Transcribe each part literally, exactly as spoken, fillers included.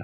الله.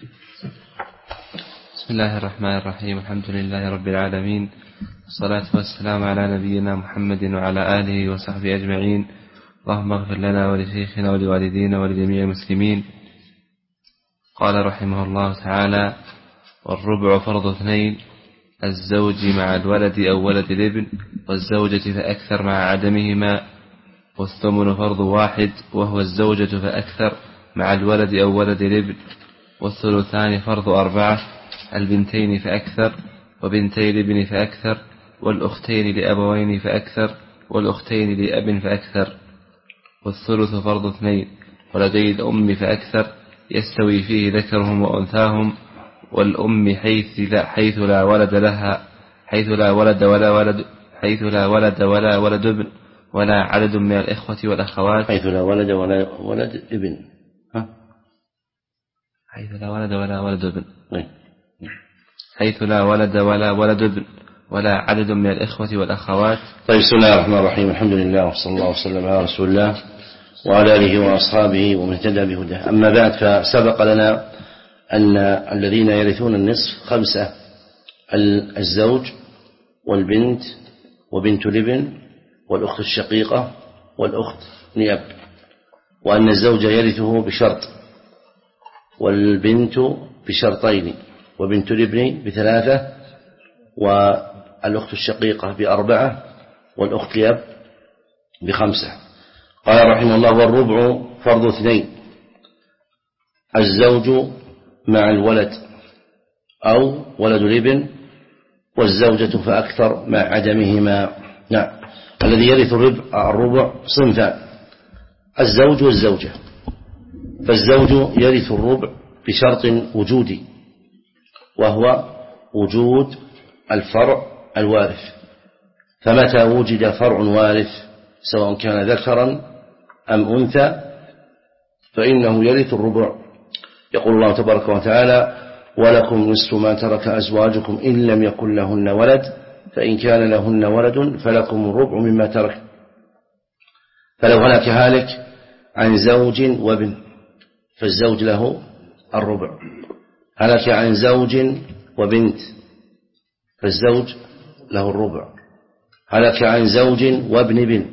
بسم الله الرحمن الرحيم. الحمد لله رب العالمين، والصلاة والسلام على نبينا محمد وعلى آله وصحبه أجمعين. اللهم اغفر لنا ولشيخنا ولوالدينا ولجميع المسلمين. قال رحمه الله تعالى: والربع فرض اثنين، الزوج مع الولد أو ولد الابن، والزوجة فأكثر مع عدمهما، والثمن فرض واحد وهو الزوجة فأكثر مع الولد أو ولد الابن، والثلثان فرض أربعة، البنتين فأكثر وبنتي الابن فأكثر، والأختين لأبوين فأكثر والأختين لأب فأكثر، والثلث فرض اثنين، ولدي الأم فأكثر يستوي فيه ذكرهم وأنثاهم، والأم حيث لا, حيث لا ولد لها حيث لا ولد ولا ولد حيث لا ولد ولا ولد ابن ولا عدد من الإخوة والأخوات. حيث لا ولد ولا ولد ابن ها؟ حيث لا ولد ولا ولد ابن طيب. حيث لا ولد ولا ولد ابن ولا عدد من الإخوة والأخوات. طيب. بسم الله الرحمن الرحيم. الحمد لله وصلى الله وسلم على رسول الله وعلى آله وأصحابه ومن اهتدى بهداه. أما بعد، فسبق لنا أن الذين يرثون النصف خمسة: الزوج والبنت وبنت الابن والأخت الشقيقة والأخت لأب، وأن الزوج يرثه بشرط، والبنت بشرطين، وبنت الابن بثلاثة، والأخت الشقيقة بأربعة، والأخت لأب بخمسة. قال رحمه الله: والربع فرض اثنين، الزوج مع الولد أو ولد الابن، والزوجة فأكثر مع عدمهما. نعم. الذي يرث الربع صنفان: الزوج والزوجة. فالزوج يرث الربع بشرط وجودي، وهو وجود الفرع الوارث. فمتى وجد فرع وارث سواء كان ذكرا أم أنثى فإنه يرث الربع. يقول الله تبارك وتعالى: ولكم نصف ما ترك أزواجكم إن لم يكن لهن ولد فإن كان لهن ولد فلكم الربع مما ترك. فلو هلك هالك عن زوج وابن فالزوج له الربع. هلك عن زوج وبنت فالزوج له الربع. هلك عن زوج وابن ابن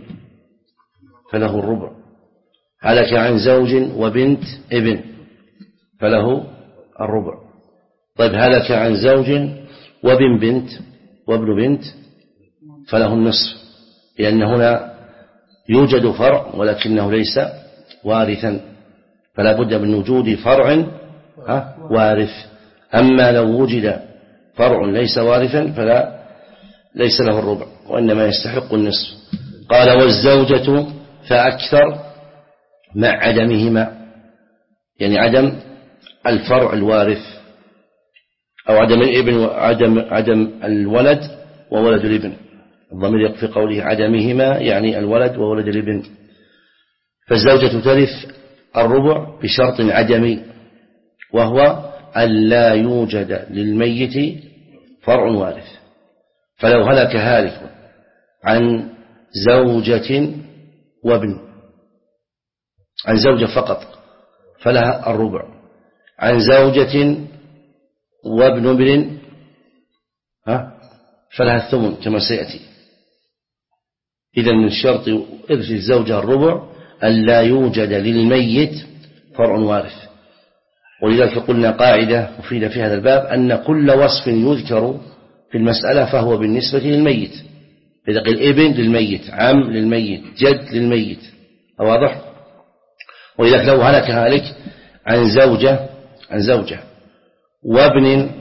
فله الربع. هلك عن زوج وبنت ابن فله الربع. طيب، هلك عن زوج وابن بنت وابن بنت فله النصف، لأن هنا يوجد فرع ولكنه ليس وارثا، فلا بد من وجود فرع وارث. أما لو وجد فرع ليس وارثا فلا ليس له الربع، وإنما يستحق النصف. قال: والزوجة فأكثر مع عدمهما، يعني عدم الفرع الوارث، أو عدم الابن وعدم عدم الولد وولد الابن. الضمير في قوله عدمهما يعني الولد وولد الابن. فالزوجة ترث الربع بشرط عدمي، وهو ألا يوجد للميت فرع وارث. فلو هلك هالك عن زوجة وابن، عن زوجة فقط فلها الربع، عن زوجة وابن ابن فلها الثمن كما سيأتي. إذن من شرط إرث الزوجة الربع ألا يوجد للميت فرع وارث. ولذلك قلنا قاعدة مفيدة في هذا الباب: أن كل وصف يذكر في المسألة فهو بالنسبة للميت. إذا قيل ابن للميت، عم للميت، جد للميت. واضح؟ ولذلك لو هلك هالك عن زوجة عن زوجة وابن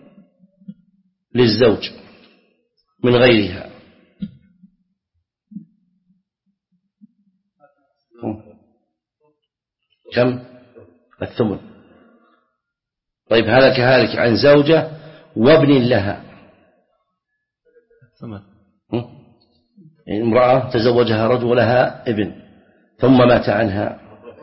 للزوج من غيرها كم؟ الثمن. طيب، هلك هالك عن زوجة وابن لها، يعني امرأة تزوجها رجل ولها ابن ثم مات عنها،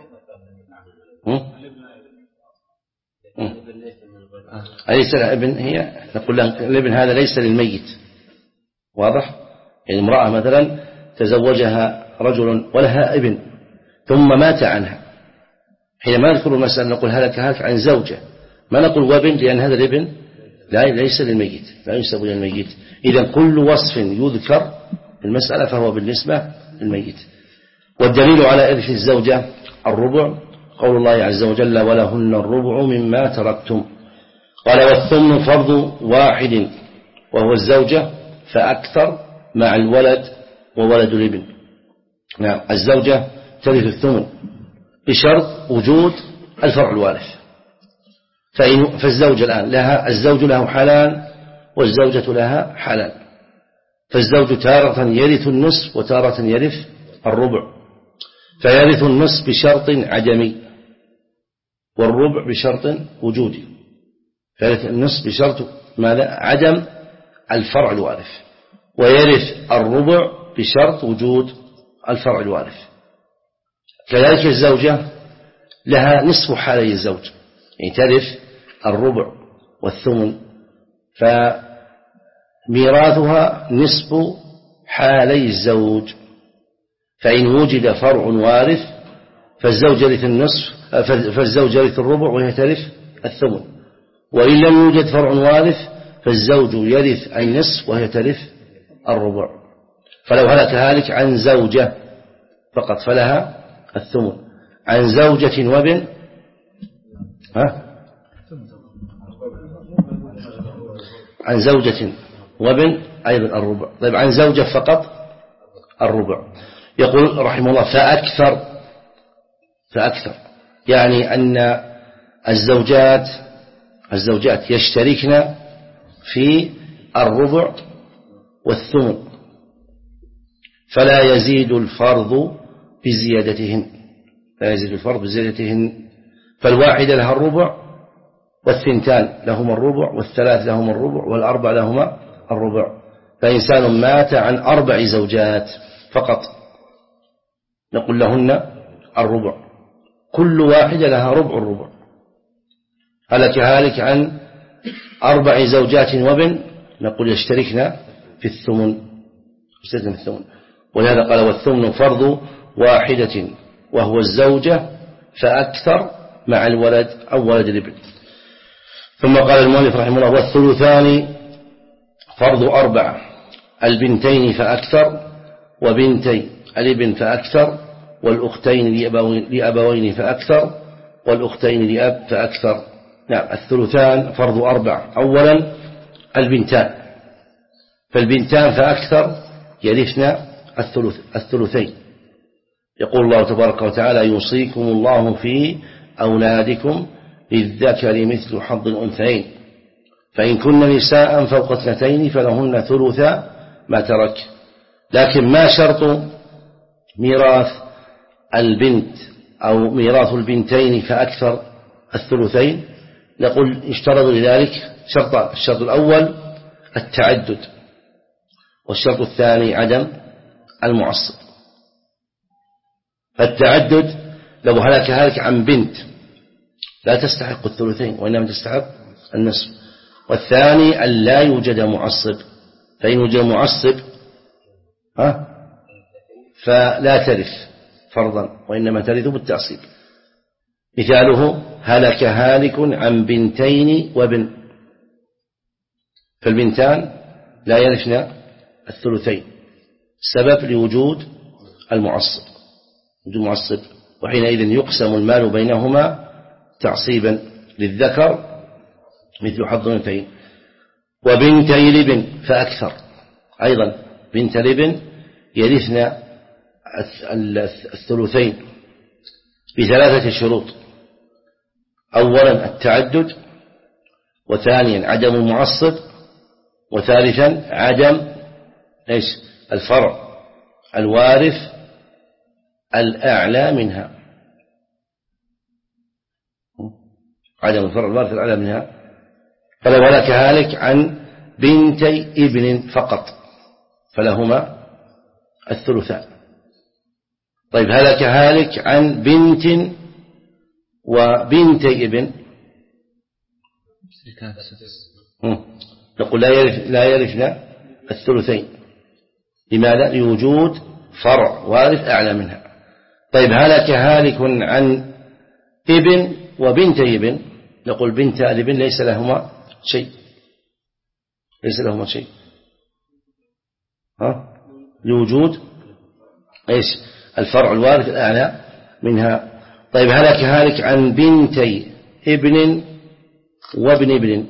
أليس لها ابن؟ هي نقول لها الابن هذا ليس للميت. واضح؟ يعني امرأة مثلا تزوجها رجل ولها ابن ثم مات عنها، حينما نذكر المسألة نقول هلك هلك عن زوجة، ما نقول وابن، لأن هذا الابن لا ليس للميت، لا ينسب للميت. إذا كل وصف يذكر المسألة فهو بالنسبة للميت. والدليل على إرث الزوجة الربع قول الله عز وجل ولهن الربع مما تركتم. قال والثمن فرض واحد وهو الزوجة فأكثر مع الولد وولد الابن. نعم الزوجة ترث الثمن بشرط وجود الفرع الوارث. فإن فالزوجة الآن لها الزوج له حالان والزوجة لها حالان. فالزوج تارة يرث النصف وتارة يرث الربع، فيرث النصف بشرط عدمي والربع بشرط وجودي. فيرث النصف بشرط ماذا؟ عدم الفرع الوارث، ويرث الربع بشرط وجود الفرع الوارث. كذلك الزوجة لها نصف حالي الزوج، يعني ترث الربع والثمن، فميراثها نصف حالي الزوج. فإن وجد فرع وارث فالزوج يرث النصف فالزوج يرث الربع وهي ترث الثمن، وإن لم يوجد فرع وارث فالزوج يرث النصف وهي ترث الربع. فلو هلك هالك عن زوجة فقط فلها الثمن، عن زوجة وابن ها عن زوجة وابن أيضا الربع. طيب عن زوجة فقط الربع. يقول رحمه الله فأكثر فأكثر يعني أن الزوجات الزوجات يشتركن في الربع والثمن، فلا يزيد الفرض بزيادتهن لا يزيد الفرض بزيادتهن. فالواحدة لها الربع والثنتان لهما الربع والثلاث لهما الربع والأربع لهما الربع. فإنسان مات عن أربع زوجات فقط نقول لهن الربع، كل واحدة لها ربع الربع. هلك هالك عن أربع زوجات وابن نقول يشتركنا في الثمن في الثمن. ولهذا قال والثمن فرض واحدة وهو الزوجة فأكثر مع الولد أو ولد الابن. ثم قال المؤلف رحمه الله والثلثان فرض أربعة، البنتين فأكثر وبنتي الابن فأكثر والأختين لأبوين فأكثر والأختين لأب فأكثر. نعم الثلثان فرض أربعة. أولا البنتان، فالبنتان فأكثر يرثنا الثلث الثلثين. يقول الله تبارك وتعالى يوصيكم الله في أولادكم للذكر مثل حظ الأنثيين، فإن كن نساء فوق اثنتين فلهن ثلث ما ترك. لكن ما شرط ميراث البنت أو ميراث البنتين فأكثر الثلثين؟ نقول اشترطوا لذلك شرطان: الشرط الأول التعدد، والشرط الثاني عدم المعصب. فالتعدد لو هلك هلك عن بنت لا تستحق الثلثين وإنما تستحق النصف. والثاني أن لا يوجد معصب، فإن وجد معصب ها فلا ترث فرضا وإنما ترث بالتعصيب. مثاله هلك هالك عن بنتين وابن، فالبنتان لا يرثن الثلثين سبب لوجود المعصب وجود المعصب، وحينئذ يقسم المال بينهما تعصيبا للذكر مثل حظ الأنثيين. وبنتي الابن فأكثر، أيضا بنت الابن يرثن الثلثين بثلاثة شروط: أولا التعدد، وثانيا عدم المعصب، وثالثا عدم إيش الفرع الوارث الأعلى منها، عدم الفرع الوارث الأعلى منها. فلو هلك هالك عن بنتي ابن فقط فلهما الثلثان. طيب هلك هالك عن بنت وبنتي ابن نقول لا يرث لا يرثنا الثلثين. لماذا؟ لوجود فرع وارث أعلى منها. طيب هلك هالك عن ابن وبنت ابن، نقول بنت الابن ليس لهما شيء، ليس لهما شيء ها لوجود إيش الفرع الوارث الأعلى منها. طيب هلك هالك عن بنتي ابن وابن ابن،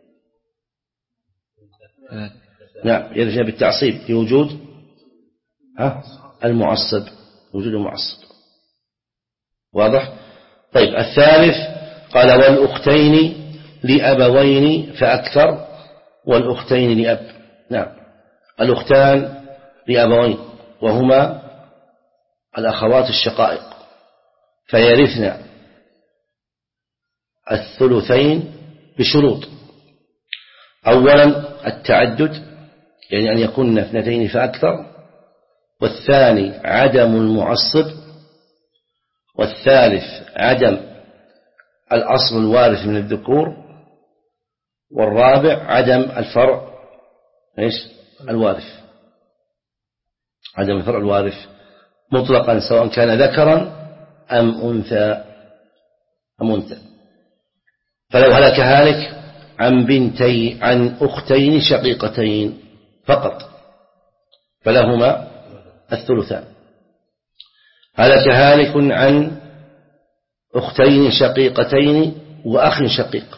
نعم يرجع بالتعصيب لوجود ها المعصب، وجود المعصب واضح. طيب الثالث قال والأختين لأبوين فأكثر، والأختين لأب، نعم الأختان لأبوين وهما الأخوات الشقائق، فيرثن الثلثين بشروط. أولا التعدد، يعني أن يكون اثنتين فأكثر، والثاني عدم المعصب، والثالث عدم الأصل الوارث من الذكور، والرابع عدم الفرع إيش الوارث، عدم الفرع الوارث مطلقا سواء كان ذكرا أم أنثى أم أنثى. فلو هلك هالك عن بنتي عن أختين شقيقتين فقط فلهما الثلثان. هلك هالك عن أختين شقيقتين وأخ شقيق،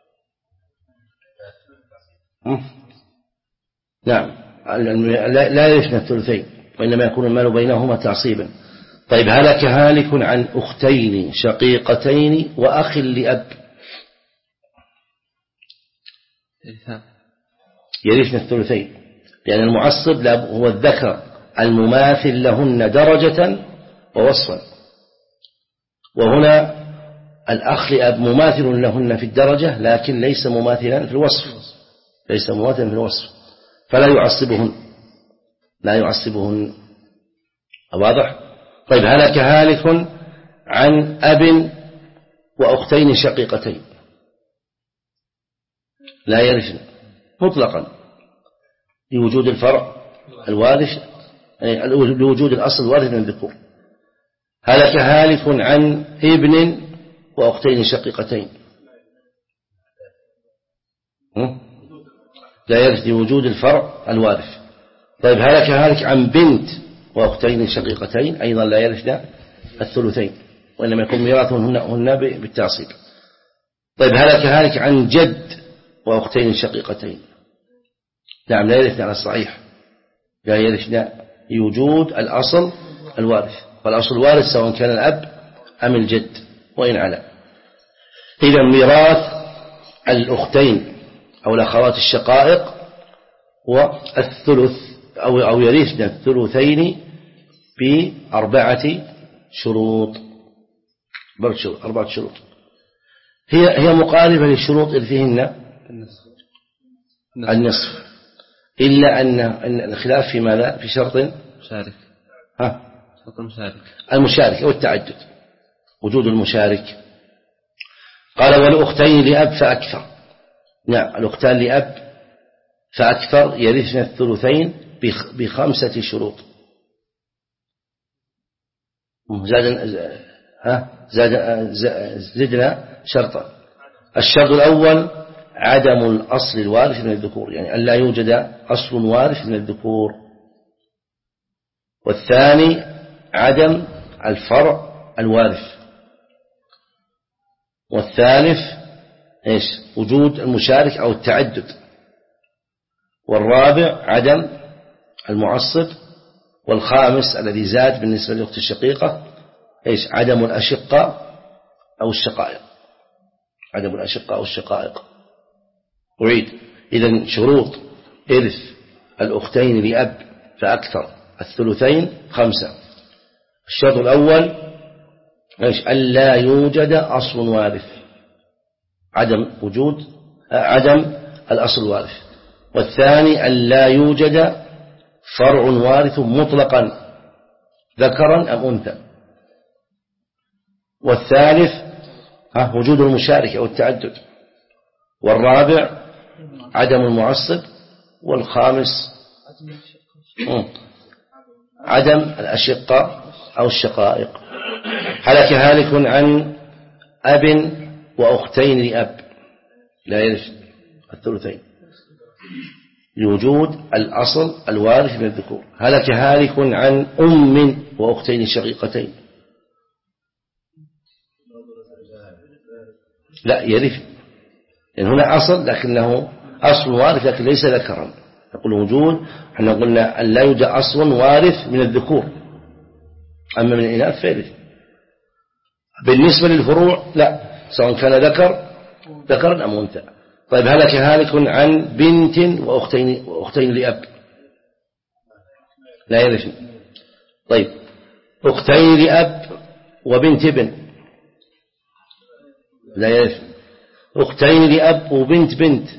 نعم لا يرثن الثلثين، وإنما يكون المال بينهما تعصيبا. طيب هلك هالك عن أختين شقيقتين وأخ لأب، يرثن الثلثين، لأن المعصب هو الذكر المماثل لهن درجة ووصفا، وهنا الأخ لأب مماثل لهن في الدرجة لكن ليس مماثلا في الوصف، ليس مماثلا في الوصف، فلا يعصبهن، لا يعصبهن. واضح. طيب هلك هالك عن أب وأختين شقيقتين لا يرثن مطلقا لوجود الفرع الوارث، لوجود الأصل الوارث من الذكور. هلك هالك عن ابن وأختين شقيقتين لا يرث لوجود الفرع الوارث. طيب هلك هالك عن بنت وأختين شقيقتين أيضا لا يرثن الثلثين، وإنما يكون ميراثهن هن بالتعصيب. طيب هلك هالك عن جد وأختين شقيقتين، نعم لا يرثن على الصحيح، لا يرثن لوجود الأصل الوارث، والأصل الوارث سواء كان الأب أم الجد وإن على. إذا ميراث الأختين أو الأخوات الشقائق والثلث أو أو يرثن الثلثين بأربعة شروط، أربعة شروط هي هي مقاربة للشروط إرثهن النصف، إلا أن الخلاف في ماذا؟ في شرط مشارك، ها شرط المشارك، المشارك والتعدد، وجود المشارك. قال والأختين لأب فأكثر، نعم الأختان لأب فأكثر يرثن الثلثين بخمسة شروط. زاد ها زاد زدنا شرطا. الشرط الأول عدم الأصل الوارث من الذكور، يعني أن لا يوجد أصل وارث من الذكور. والثاني عدم الفرع الوارث. والثالث إيش وجود المشارك أو التعدد. والرابع عدم المعصب. والخامس الذي زاد بالنسبة للأخت الشقيقة إيش عدم الأشقة أو الشقائق، عدم الأشقة أو الشقائق. أعيد. إذن شروط إرث الأختين لأب فأكثر الثلثين خمسة. الشرط الأول إيش ألا يوجد أصل وارث، عدم وجود عدم الأصل الوارث. والثاني ألا يوجد فرع وارث مطلقا ذكرا أم أنثى. والثالث وجود المشارك أو التعدد. والرابع عدم المعصب. والخامس عدم الأشقة أو الشقائق. هلك هالك عن أب وأختين لأب لا يرث الثلثين لوجود الأصل الوارث من الذكور. هلك هالك عن أم وأختين شقيقتين لا يرث، لأن هنا أصل لكنه أصل وارث لكن ليس ذكرا. نقول وجود، احنا قلنا أن لا يوجد أصل وارث من الذكور، أما من الإناث فيرث. بالنسبة للفروع لا، سواء كان ذكر ذكرا أم أنثى. طيب هلك هالك عن بنت وأختين, وأختين لأب لا يرثن. طيب أختين لأب وبنت ابن لا يرثن. أختين لأب وبنت بنت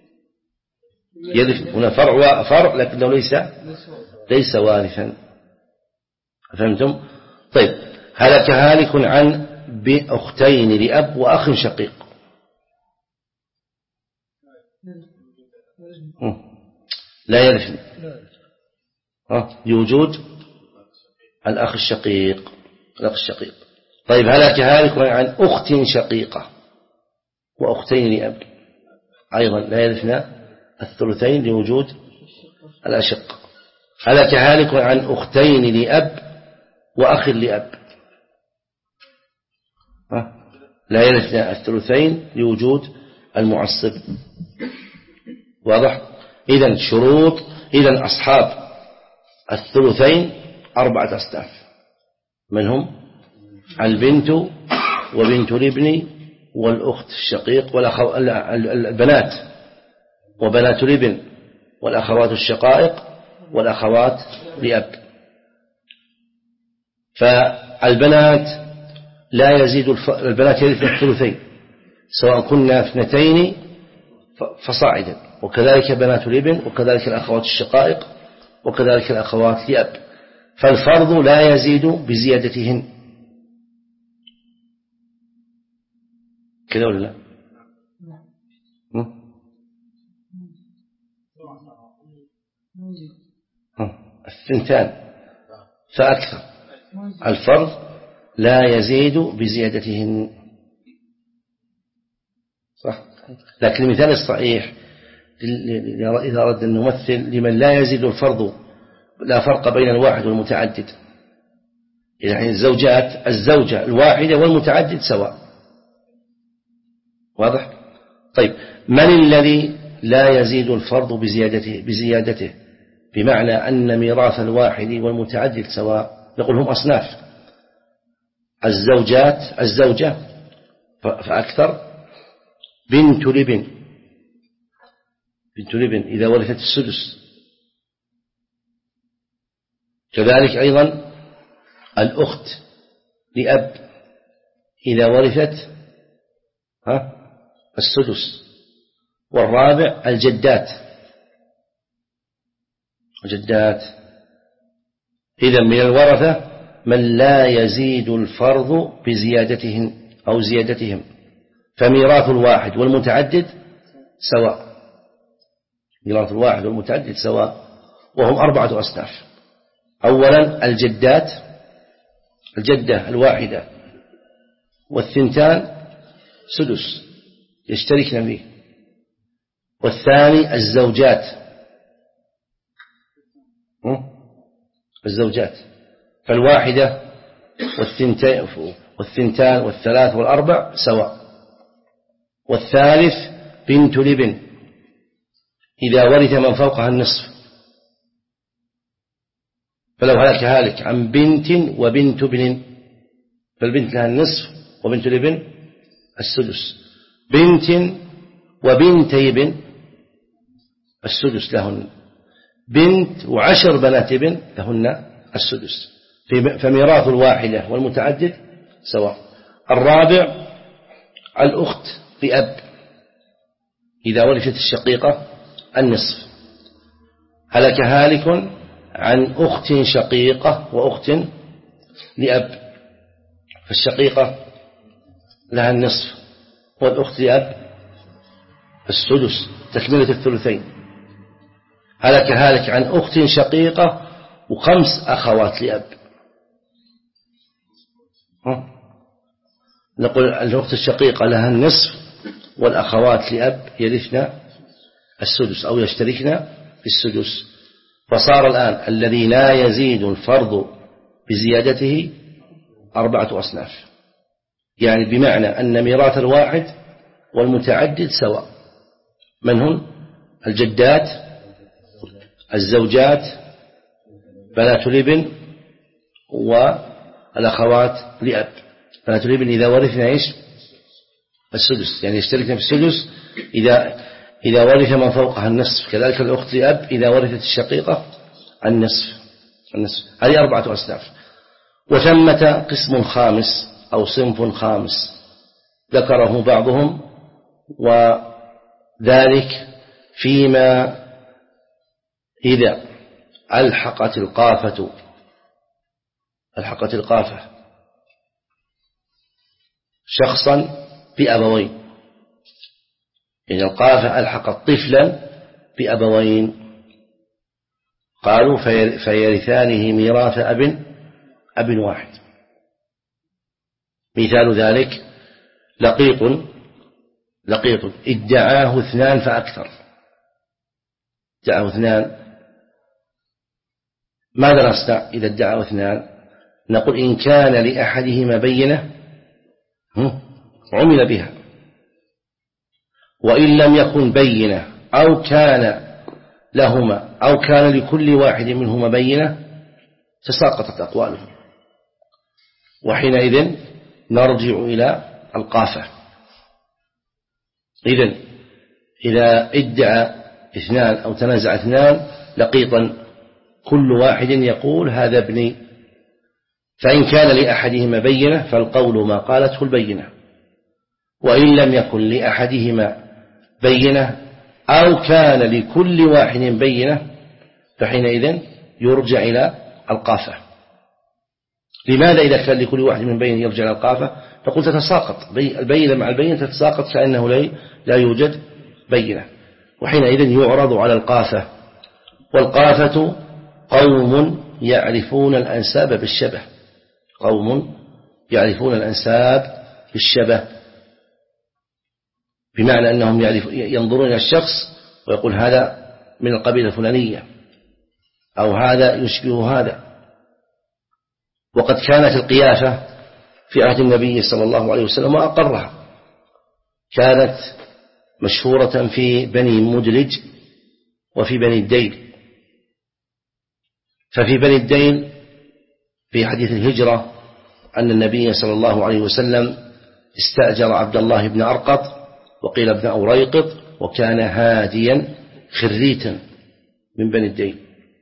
يرثن. هنا فرع فرع لكنه ليس ليس وارثا. فهمتم؟ طيب هلك هالك عن بأختين لأب وأخ شقيق لا يرثن لوجود الأخ الشقيق الأخ الشقيق. طيب هلك هالك عن أخت شقيقة وأختين لأب أيضا لا يرثن الثلثين لوجود الأشق. هلك هالك عن أختين لأب وأخ لأب لا يرثن الثلثين لوجود المعصب. واضح؟ إذن شروط إذن أصحاب الثلثين أربعة أصناف، من هم؟ البنت وبنت الابن والأخت الشقيق والبنات وبنات الابن والأخوات الشقائق والأخوات لأب. فالبنات لا يزيد الف... البنات يرثن الثلثين سواء كنا اثنتين فصاعدا، وكذلك بنات الابن وكذلك الأخوات الشقائق وكذلك الأخوات لأب. فالفرض لا يزيد بزيادتهن كذا ولا لا؟ الثنتان فأكثر الفرض لا يزيد بزيادتهن صح. لكن المثال الصحيح إذا أردنا أن نمثل لمن لا يزيد الفرض لا فرق بين الواحد والمتعدد، يعني الزوجات الزوجة الواحدة والمتعدد سواء. واضح؟ طيب من الذي لا يزيد الفرض بزيادته بزيادته بمعنى أن ميراث الواحد والمتعدد سواء؟ نقول هم أصناف: الزوجات الزوجة فأكثر، بنت الابن بنت الابن إذا ورثت السدس، كذلك أيضا الأخت لأب إذا ورثت ها السدس، والرابع الجدات الجدات. إذا من الورثة من لا يزيد الفرض بزيادتهن أو زيادتهم، فميراث الواحد والمتعدد سواء، ميراث الواحد والمتعدد سواء، وهم أربعة أصناف. أولا الجدات، الجدة الواحدة والثنتان سدس يشتركن فيه، والثاني الزوجات الزوجات فالواحدة والثنتين والثنتان والثلاث والأربع سواء، والثالث بنت الابن إذا ورث من فوقها النصف، فلو هلك هالك عن بنت وبنت ابن فالبنت لها النصف وبنت الابن السدس، بنت وبنتي ابن السدس لهن، بنت وعشر بنات ابن لهن السدس، فميراث الواحدة والمتعدد سواء. الرابع الأخت لأب إذا ورثت الشقيقة النصف. هلك هالك عن أخت شقيقة وأخت لأب، فالشقيقة لها النصف والأخت لأب السدس تكملة الثلثين. هلك هالك عن أخت شقيقة وخمس أخوات لأب، نقول الأخت الشقيقة لها النصف، والأخوات لأب يرثن السدس أو يشتركن في السدس. فصار الآن الذي لا يزيد الفرض بزيادته أربعة أصناف، يعني بمعنى أن ميراث الواحد والمتعدد سواء. من هن؟ الجدات، الزوجات، بنات الابن، والأخوات لأب. بنات الابن إذا ورثنا إيش؟ السدس، يعني يشتركن في السدس إذا إذا ورث من فوقها النصف. كذلك الأخت لأب إذا ورثت الشقيقة النصف النصف. هذه أربعة أصناف. وثمة قسم خامس أو صنف خامس ذكره بعضهم، وذلك فيما إذا ألحقت القافة ألحقت القافة شخصا بأبوين، يعني القافة ألحقت طفلا بأبوين، قالوا فيرثانه ميراث أب أب واحد. مثال ذلك لقيط لقيط ادعاه اثنان فأكثر، ادعاه اثنان. ماذا نصنع إذا ادعاه اثنان؟ نقول إن كان لأحدهما بينة عمل بها، وإن لم يكن بينة أو كان لهما أو كان لكل واحد منهما بينة تساقطت أقوالهم، وحينئذ نرجع إلى القافة. إذن إذا ادعى اثنان أو تنازع اثنان لقيطا كل واحد يقول هذا ابني، فإن كان لأحدهما بينة فالقول ما قالته البينة، وإن لم يكن لأحدهما بينة أو كان لكل واحد بينة فحينئذ يرجع إلى القافة. لماذا إذا كان لكل واحد من بين يرجع إلى القافة؟ فقلت تتساقط البينة مع البينة، تتساقط كأنه لا يوجد بينة، وحينئذ يعرض على القافة. والقافة قوم يعرفون الأنساب بالشبه، قوم يعرفون الأنساب بالشبه، بمعنى أنهم ينظرون إلى الشخص ويقول هذا من القبيلة الفلانية أو هذا يشبه هذا. وقد كانت القيافة في عهد النبي صلى الله عليه وسلم وأقرها، كانت مشهورة في بني مدلج وفي بني الديل. ففي بني الديل في حديث الهجرة أن النبي صلى الله عليه وسلم استأجر عبد الله بن أرقط وقيل ابن أوريقط، وكان هاديا خريتا من بني الديل.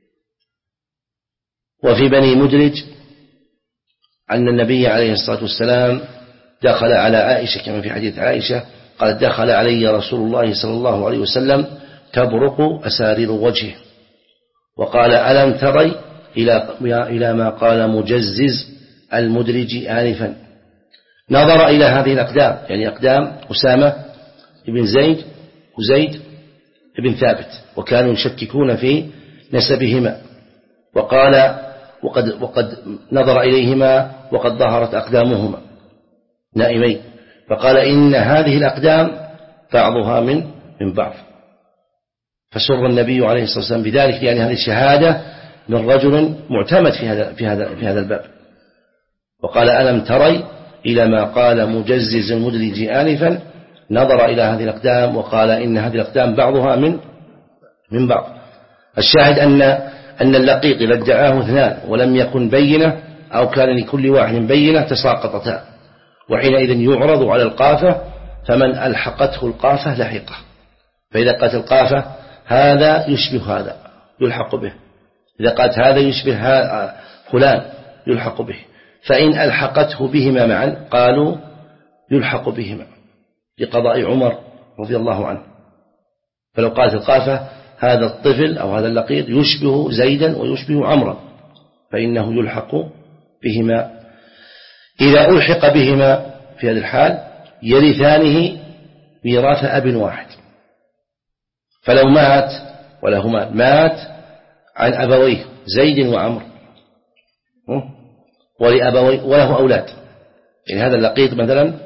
وفي بني مدلج أن النبي عليه الصلاة والسلام دخل على عائشة كما في حديث عائشة قال دخل علي رسول الله صلى الله عليه وسلم تبرق أسارير وجهه، وقال ألم تري إلى إلى ما قال مجزز المدرج آنفا. نظر إلى هذه الأقدام، يعني أقدام أسامة ابن زيد وزيد ابن ثابت، وكانوا يشككون في نسبهما، وقال وقد, وقد نظر إليهما وقد ظهرت أقدامهما نائمين، فقال إن هذه الأقدام بعضها من من بعض. فسر النبي عليه الصلاة والسلام بذلك، لأن هذه الشهادة من رجل معتمد في هذا في هذا في هذا الباب. وقال ألم تري إلى ما قال مجزز المدلج آنفا، نظر إلى هذه الأقدام وقال إن هذه الأقدام بعضها من من بعض. الشاهد أن أن اللقيط إذا ادعاه اثنان ولم يكن بينة أو كان لكل واحد بينة تساقطتا، وحينئذ يعرض على القافة، فمن ألحقته القافة لحقه. فإذا قالت القافة هذا يشبه هذا يلحق به، إذا قالت هذا يشبه فلان يلحق به، فإن ألحقته بهما معا قالوا يلحق بهما لقضاء عمر رضي الله عنه. فلو قالت القافة هذا الطفل أو هذا اللقيط يشبه زيدا ويشبه عمرا فإنه يلحق بهما. إذا ألحق بهما في هذا الحال يرثانه ميراث أب واحد. فلو مات ولهما مات عن أبويه زيد وعمر ولأبويه وله أولاد، يعني هذا اللقيط مثلا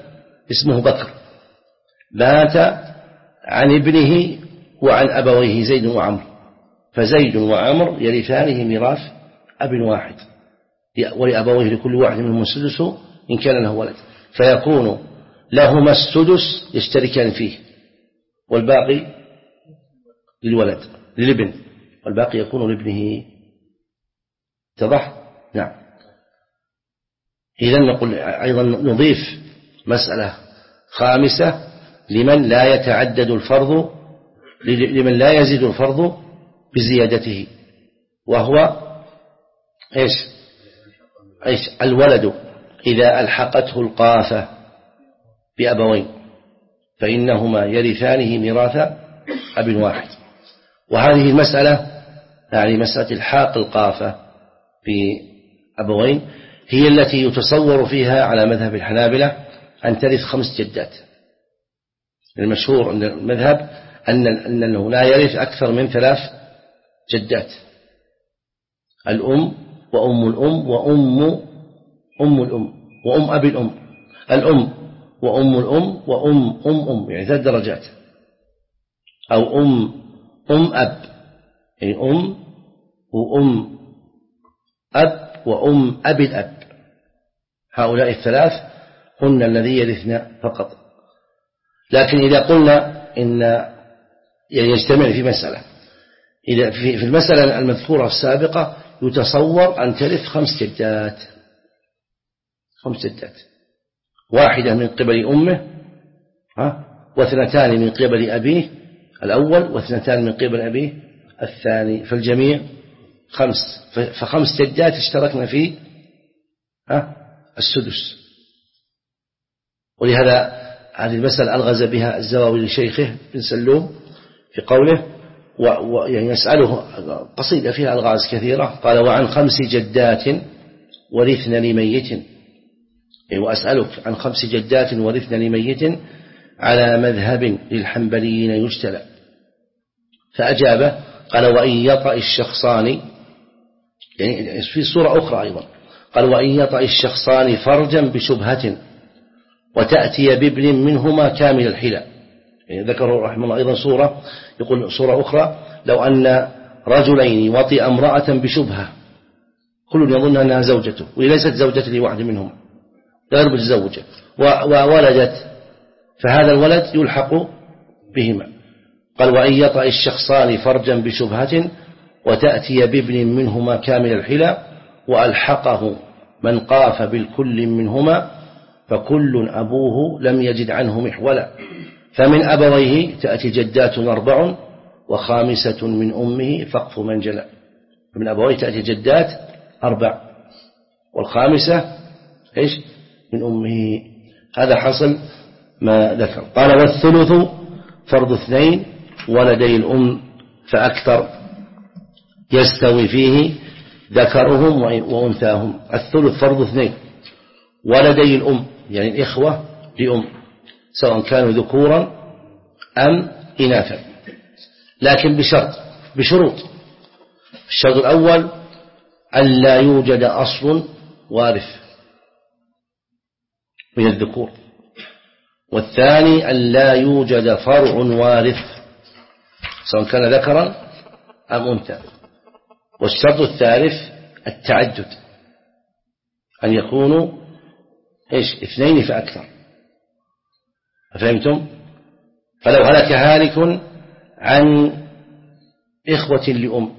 اسمه بكر مات عن ابنه وعن أبويه زيد وعمر، فزيد وعمر يرثانه ميراث أب واحد، ولأبويه لكل واحد منهم السدس إن كان له ولد، فيكون لهما السدس يشتركان فيه، والباقي للولد للابن، والباقي يكون لابنه. اتضح؟ نعم. إذن نقول أيضا نضيف مسألة خامسة لمن لا يتعدد الفرض، لمن لا يزيد الفرض بزيادته، وهو إيش؟ إيش؟ الولد إذا ألحقته القافة بأبوين فإنهما يرثانه ميراث أب واحد. وهذه المسألة يعني مسألة الحاق القافة بأبوين هي التي يتصور فيها على مذهب الحنابلة أن ترث خمس جدات. المشهور عند المذهب أن أنه لا يرث أكثر من ثلاث جدات، الأم وأم الأم وأم أم الأم وأم أبي الأم، الأم وأم الأم وأم أم أم، يعني ثلاث درجات، أو أم أم أب، يعني أم وأم أب وأم أبي الأب، هؤلاء الثلاث هن الذي يرثن فقط. لكن إذا قلنا إن يعني يجتمع في مسألة، إذا في المسألة المذكورة السابقة يتصور أن ترث خمس جدات، خمس جدات، واحدة من قبل أمه ها، واثنتان من قبل أبيه الأول، واثنتان من قبل أبيه الثاني، فالجميع خمس، فخمس جدات اشتركنا في ها السدس. ولهذا هذه المسألة ألغز بها الزواوي لشيخه بن سلوم في قوله، ويعني يسأله قصيدة فيها ألغاز كثيرة، قال وعن خمس جدات ورثن لميت، يعني وأسألك عن خمس جدات ورثن لميت على مذهب للحنبليين يجتلى، فأجاب قال وإن يطأ الشخصان، يعني في صورة أخرى أيضا قال وإن يطأ الشخصان فرجا بشبهة وتأتي بابن منهما كامل الحلى، يعني ذكره رحمه الله أيضا صورة، يقول صورة أخرى لو أن رجلين وطئ امرأة بشبهة كل يظن أنها زوجته وليست زوجة لواحد منهم غير متزوجة وولدت، فهذا الولد يلحق بهما. قال وإن يطأ الشخصان فرجا بشبهة وتأتي بابن منهما كامل الحلى وألحقه من قاف بالكل منهما فكل أبوه لم يجد عنه محولا، فمن أبويه تأتي جدات أربع وخامسة من أمه فقف من جلى، من أبويه تأتي جدات أربع والخامسة إيش من أمه. هذا حصل ما ذكر. قال والثلث فرض اثنين ولدي الأم فأكثر يستوي فيه ذكرهم وأنثاهم. الثلث فرض اثنين ولدي الأم يعني الإخوة لأم سواء كانوا ذكورا أم إناثا، لكن بشرط بشروط. الشرط الأول أن لا يوجد أصل وارث من الذكور، والثاني أن لا يوجد فرع وارث سواء كان ذكرا أم أنثى، والشرط الثالث التعدد أن يكونوا إيش اثنين فأكثر. فهمتم؟ فلو هلك هالك عن إخوة لأم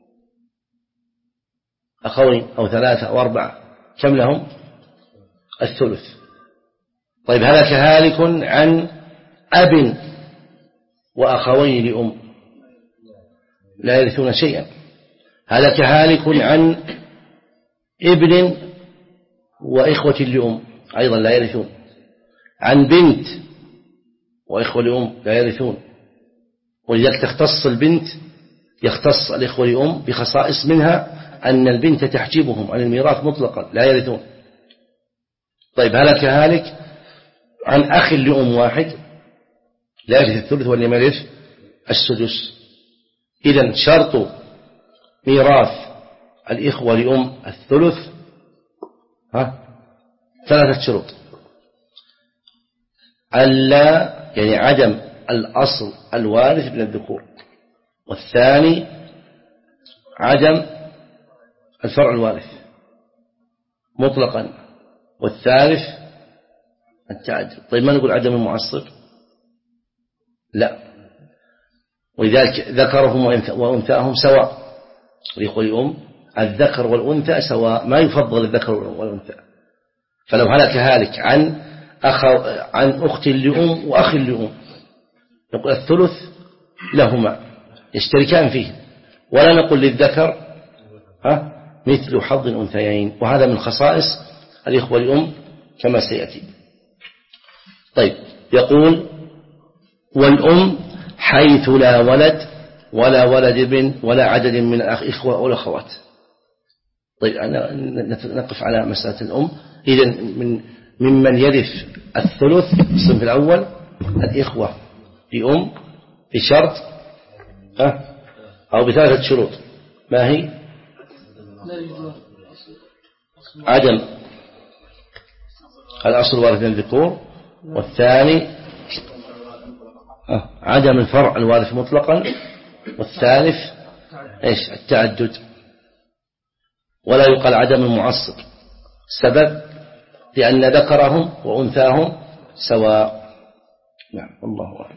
أخوين أو ثلاثة أو أربعة كم لهم؟ الثلث. طيب هلك هالك عن أب وأخوين لأم لا يرثون شيئا. هلك هالك عن ابن وإخوة لأم أيضا لا يرثون. عن بنت وإخوة لأم لا يرثون، ولذلك تختص البنت يختص الإخوة لأم بخصائص منها أن البنت تحجبهم عن الميراث مطلقا لا يرثون. طيب هلك هالك عن أخ لأم واحد لا يرث الثلث وإنما يرث السدس. إذن شرط ميراث الإخوة لأم الثلث ها ثلاثة شروط. ألا يعني عدم الأصل الوارث من الذكور، والثاني عدم الفرع الوارث مطلقا، والثالث التعدد. طيب ما نقول عدم المعصب؟ لا، ولذلك ذكرهم وأنثاهم سواء، ويقول الأم الذكر والأنثى سواء، ما يفضل الذكر والأنثى. فلو هلك هالك عن أخ عن أخت لأم وأخ لأم نقول الثلث لهما يشتركان فيه، ولا نقول للذكر ها مثل حظ الأنثيين، وهذا من خصائص الإخوة الأم كما سيأتي. طيب يقول والأم حيث لا ولد ولا ولد ابن ولا عدد من الإخوة ولا أخوات. طيب أنا نقف على مسألة الأم. إذن من ممن يرث الثلث الصنف الأول الإخوة لأم بشرط أو بثلاثة شروط. ما هي؟ عدم الأصل الوارث من الذكور، والثاني عدم الفرع الوارث مطلقا، والثالث إيش التعدد. ولا يقال عدم المعصب، سبب لأن ذكرهم وأنثاهم سواء. نعم الله أعلم.